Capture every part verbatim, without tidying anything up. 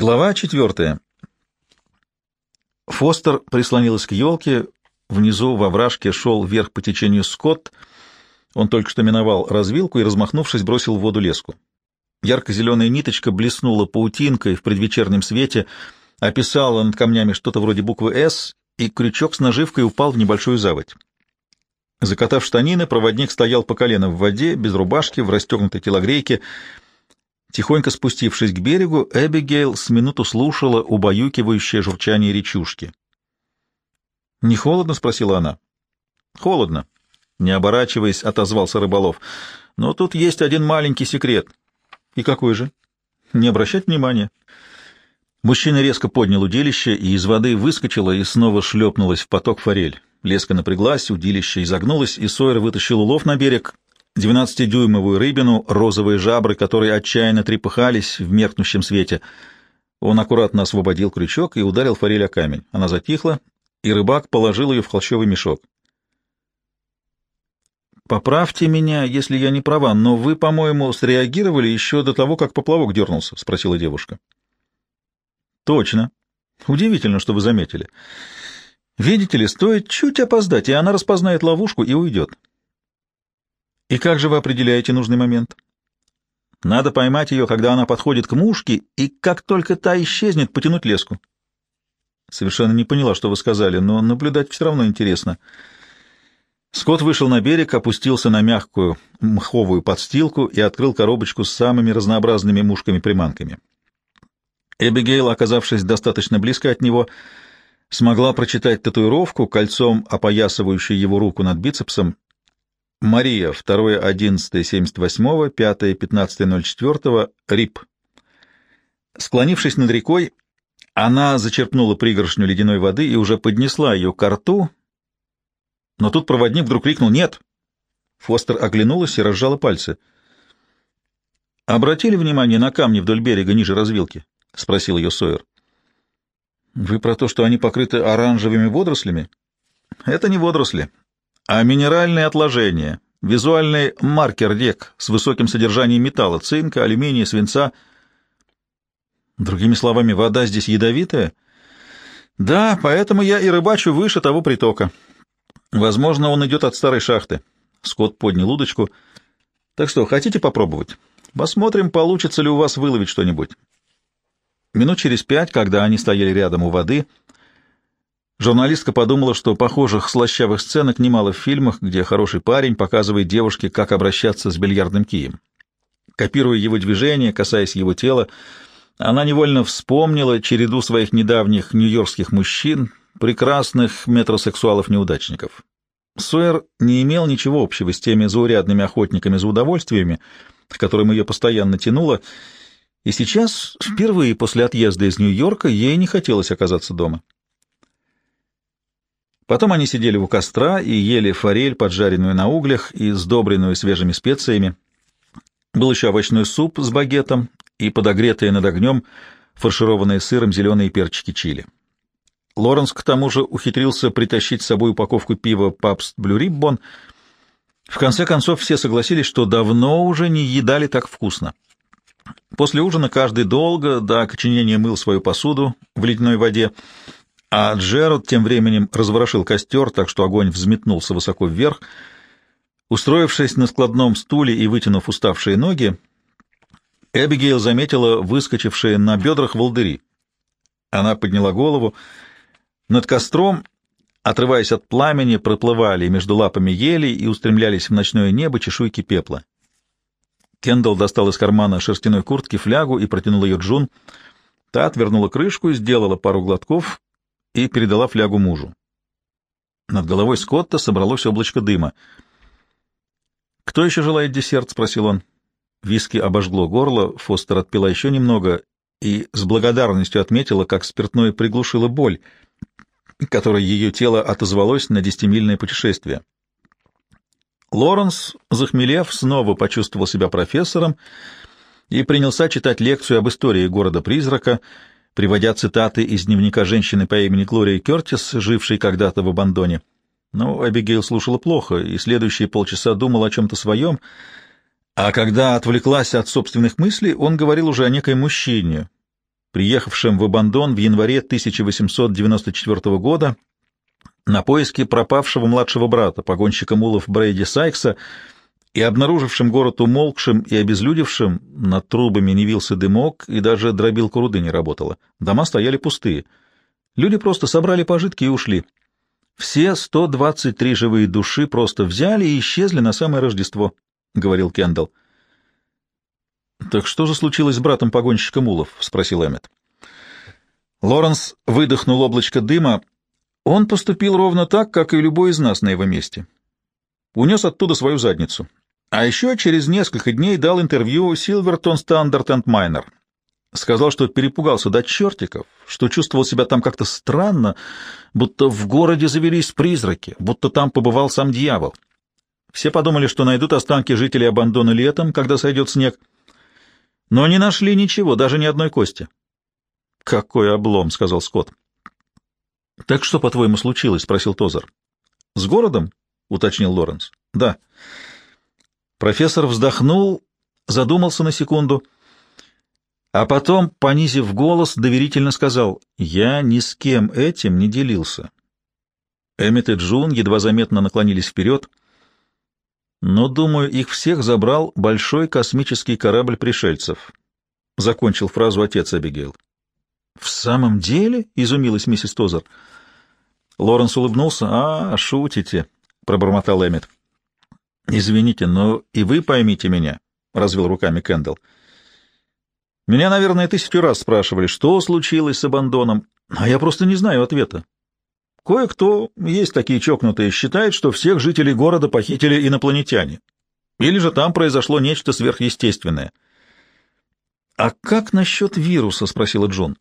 Глава четвертая. Фостер прислонилась к елке. Внизу во вражке шел вверх по течению Скотт. Он только что миновал развилку и, размахнувшись, бросил в воду леску. Ярко-зеленая ниточка блеснула паутинкой в предвечернем свете, описала над камнями что-то вроде буквы «С», и крючок с наживкой упал в небольшую заводь. Закатав штанины, проводник стоял по колено в воде, без рубашки, в расстегнутой телогрейке. Тихонько спустившись к берегу, Эбигейл с минуту слушала убаюкивающее журчание речушки. «Не холодно?» — спросила она. «Холодно», — не оборачиваясь, отозвался рыболов. «Но тут есть один маленький секрет». «И какой же?» «Не обращать внимания». Мужчина резко поднял удилище, и из воды выскочила и снова шлепнулась в поток форель. Леска напряглась, удилище изогнулось, и Сойер вытащил улов на берег, двенадцатидюймовую рыбину, розовые жабры, которые отчаянно трепыхались в меркнущем свете. Он аккуратно освободил крючок и ударил форель о камень. Она затихла, и рыбак положил ее в холщовый мешок. «Поправьте меня, если я не права, но вы, по-моему, среагировали еще до того, как поплавок дернулся?» — спросила девушка. «Точно. Удивительно, что вы заметили. Видите ли, стоит чуть опоздать, и она распознает ловушку и уйдет». «И как же вы определяете нужный момент?» «Надо поймать ее, когда она подходит к мушке, и как только та исчезнет, потянуть леску». «Совершенно не поняла, что вы сказали, но наблюдать все равно интересно». Скотт вышел на берег, опустился на мягкую мховую подстилку и открыл коробочку с самыми разнообразными мушками-приманками. Эбигейл, оказавшись достаточно близко от него, смогла прочитать татуировку, кольцом опоясывающую его руку над бицепсом: «Мария, второе одиннадцатое семьдесят восьмого, пятое пятнадцатое ноль четвертого, РИП». Склонившись над рекой, она зачерпнула пригоршню ледяной воды и уже поднесла ее ко рту, но тут проводник вдруг крикнул «Нет!». Фостер оглянулась и разжала пальцы. «Обратили внимание на камни вдоль берега ниже развилки?» — спросил ее Сойер. «Вы про то, что они покрыты оранжевыми водорослями?» «Это не водоросли, а минеральные отложения, визуальный маркер рек с высоким содержанием металла, цинка, алюминия, свинца». «Другими словами, вода здесь ядовитая?» «Да, поэтому я и рыбачу выше того притока. Возможно, он идет от старой шахты». Скотт поднял удочку. «Так что, хотите попробовать? Посмотрим, получится ли у вас выловить что-нибудь». Минут через пять, когда они стояли рядом у воды, журналистка подумала, что похожих слащавых сценок немало в фильмах, где хороший парень показывает девушке, как обращаться с бильярдным кием. Копируя его движения, касаясь его тела, она невольно вспомнила череду своих недавних нью-йоркских мужчин, прекрасных метросексуалов-неудачников. Сойер не имел ничего общего с теми заурядными охотниками за удовольствиями, к которым ее постоянно тянуло, и сейчас, впервые после отъезда из Нью-Йорка, ей не хотелось оказаться дома. Потом они сидели у костра и ели форель, поджаренную на углях и сдобренную свежими специями. Был еще овощной суп с багетом и подогретые над огнем фаршированные сыром зеленые перчики чили. Лоренс, к тому же, ухитрился притащить с собой упаковку пива «Пабст Блю Риббон». В конце концов, все согласились, что давно уже не едали так вкусно. После ужина каждый долго до окоченения мыл свою посуду в ледяной воде, а Джеральд тем временем разворошил костер, так что огонь взметнулся высоко вверх. Устроившись на складном стуле и вытянув уставшие ноги, Эбигейл заметила выскочившие на бедрах волдыри. Она подняла голову. Над костром, отрываясь от пламени, проплывали между лапами елей и устремлялись в ночное небо чешуйки пепла. Кендалл достал из кармана шерстяной куртки флягу и протянул ее Джун. Та отвернула крышку, сделала пару глотков и передала флягу мужу. Над головой Скотта собралось облачко дыма. «Кто еще желает десерт?» — спросил он. Виски обожгло горло, Фостер отпила еще немного и с благодарностью отметила, как спиртное приглушило боль, которой ее тело отозвалось на десятимильное путешествие. Лоренс, захмелев, снова почувствовал себя профессором и принялся читать лекцию об истории города-призрака, приводя цитаты из дневника женщины по имени Глория Кертис, жившей когда-то в Абандоне. Но Эбигейл слушала плохо и следующие полчаса думала о чем-то своем, а когда отвлеклась от собственных мыслей, он говорил уже о некоем мужчине, приехавшим в Абандон в январе тысяча восемьсот девяносто четвёртого года на поиски пропавшего младшего брата, погонщика мулов Брейди Сайкса, и обнаружившим город умолкшим и обезлюдевшим. Над трубами не вился дымок, и даже дробилка руды не работала. Дома стояли пустые. Люди просто собрали пожитки и ушли. Все сто двадцать три живые души просто взяли и исчезли на самое Рождество, — говорил Кендалл. — Так что же случилось с братом погонщика мулов? — спросил Эммет. Лоренс выдохнул облачко дыма. Он поступил ровно так, как и любой из нас на его месте. Унес оттуда свою задницу. А еще через несколько дней дал интервью Silverton Standard энд Minor. Сказал, что перепугался до чертиков, что чувствовал себя там как-то странно, будто в городе завелись призраки, будто там побывал сам дьявол. Все подумали, что найдут останки жителей Абандона летом, когда сойдет снег, но не нашли ничего, даже ни одной кости. — Какой облом, — сказал Скотт. — Так что, по-твоему, случилось? — спросил Тозер. — С городом? — уточнил Лоренс. — Да. Профессор вздохнул, задумался на секунду, а потом, понизив голос, доверительно сказал: «Я ни с кем этим не делился». Эммет и Джун едва заметно наклонились вперед, но, думаю, их всех забрал большой космический корабль пришельцев. Закончил фразу отец Эбигейл. «В самом деле?» — изумилась миссис Тозер. Лоренс улыбнулся. «А, шутите», — пробормотал Эммет. «Извините, но и вы поймите меня», — развел руками Кендалл. «Меня, наверное, тысячу раз спрашивали, что случилось с Абандоном, а я просто не знаю ответа. Кое-кто, есть такие чокнутые, считает, что всех жителей города похитили инопланетяне. Или же там произошло нечто сверхъестественное». «А как насчет вируса?» — спросила Джун.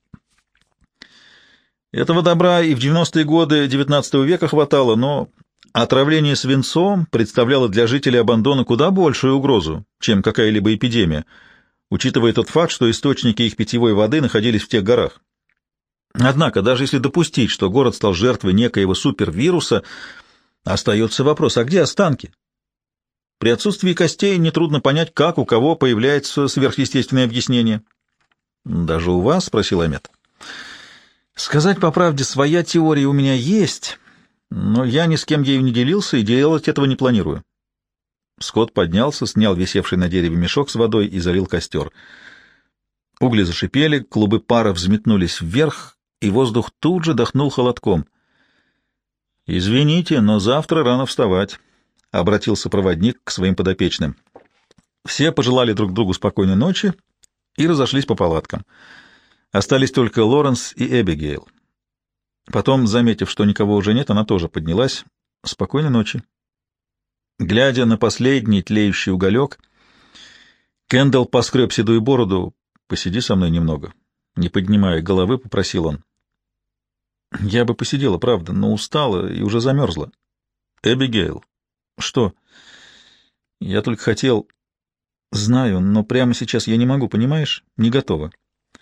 «Этого добра и в девяностые годы девятнадцатого века хватало, но отравление свинцом представляло для жителей Абандона куда большую угрозу, чем какая-либо эпидемия, учитывая тот факт, что источники их питьевой воды находились в тех горах. Однако, даже если допустить, что город стал жертвой некоего супервируса, остается вопрос, а где останки? При отсутствии костей нетрудно понять, как у кого появляется сверхъестественное объяснение». «Даже у вас?» — спросил Эммет. «Сказать по правде, своя теория у меня есть, но я ни с кем ею не делился и делать этого не планирую». Скотт поднялся, снял висевший на дереве мешок с водой и залил костер. Угли зашипели, клубы пара взметнулись вверх, и воздух тут же дохнул холодком. «Извините, но завтра рано вставать», — обратился проводник к своим подопечным. Все пожелали друг другу спокойной ночи и разошлись по палаткам. Остались только Лоренс и Эбигейл. Потом, заметив, что никого уже нет, она тоже поднялась. «Спокойной ночи». Глядя на последний тлеющий уголек, Кендалл поскреб седую бороду. «Посиди со мной немного». Не поднимая головы, попросил он. «Я бы посидела, правда, но устала и уже замерзла». «Эбигейл». «Что?» «Я только хотел...» «Знаю, но прямо сейчас я не могу, понимаешь? Не готова».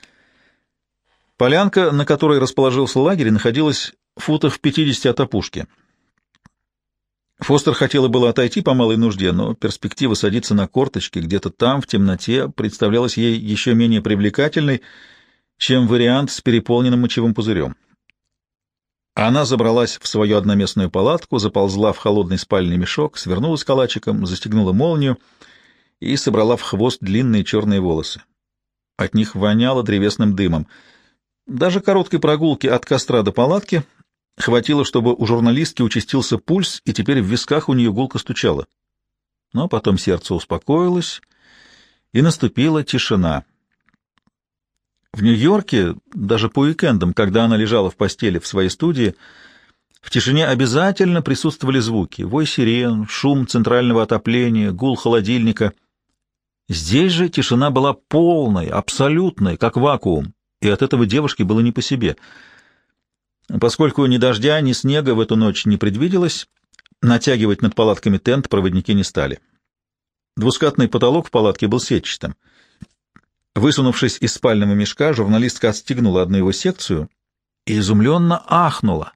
Полянка, на которой расположился лагерь, находилась в футах в пятидесяти от опушки. Фостер хотела было отойти по малой нужде, но перспектива садиться на корточки где-то там, в темноте, представлялась ей еще менее привлекательной, чем вариант с переполненным мочевым пузырем. Она забралась в свою одноместную палатку, заползла в холодный спальный мешок, свернулась калачиком, застегнула молнию и собрала в хвост длинные черные волосы. От них воняло древесным дымом. Даже короткой прогулки от костра до палатки хватило, чтобы у журналистки участился пульс, и теперь в висках у нее гулко стучало. Но потом сердце успокоилось, и наступила тишина. В Нью-Йорке, даже по уикендам, когда она лежала в постели в своей студии, в тишине обязательно присутствовали звуки: вой сирен, шум центрального отопления, гул холодильника. Здесь же тишина была полной, абсолютной, как вакуум, и от этого девушке было не по себе. Поскольку ни дождя, ни снега в эту ночь не предвиделось, натягивать над палатками тент проводники не стали. Двускатный потолок в палатке был сетчатым. Высунувшись из спального мешка, журналистка отстегнула одну его секцию и изумленно ахнула.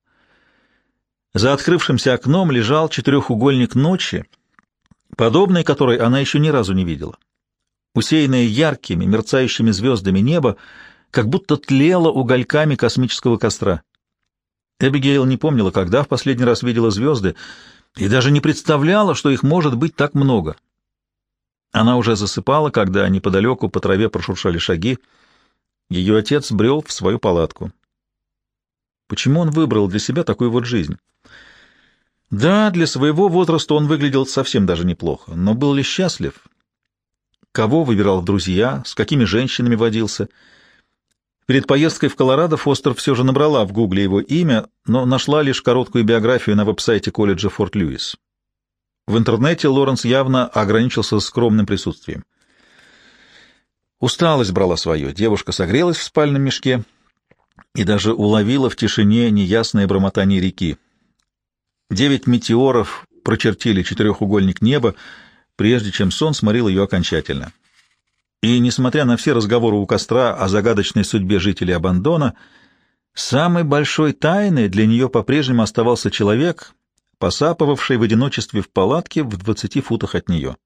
За открывшимся окном лежал четырехугольник ночи, подобной которой она еще ни разу не видела. Усеянное яркими, мерцающими звездами небо как будто тлела угольками космического костра. Эбигейл не помнила, когда в последний раз видела звезды, и даже не представляла, что их может быть так много. Она уже засыпала, когда неподалеку по траве прошуршали шаги. Ее отец брел в свою палатку. Почему он выбрал для себя такую вот жизнь? Да, для своего возраста он выглядел совсем даже неплохо, но был ли счастлив? Кого выбирал в друзья, с какими женщинами водился? Перед поездкой в Колорадо Фостер все же набрала в гугле его имя, но нашла лишь короткую биографию на веб-сайте колледжа Форт-Льюис. В интернете Лоренс явно ограничился скромным присутствием. Усталость брала свое, девушка согрелась в спальном мешке и даже уловила в тишине неясное бормотание реки. Девять метеоров прочертили четырехугольник неба, прежде чем сон сморил ее окончательно. И, несмотря на все разговоры у костра о загадочной судьбе жителей Абандона, самой большой тайной для нее по-прежнему оставался человек, посапывавший в одиночестве в палатке в двадцати футах от нее.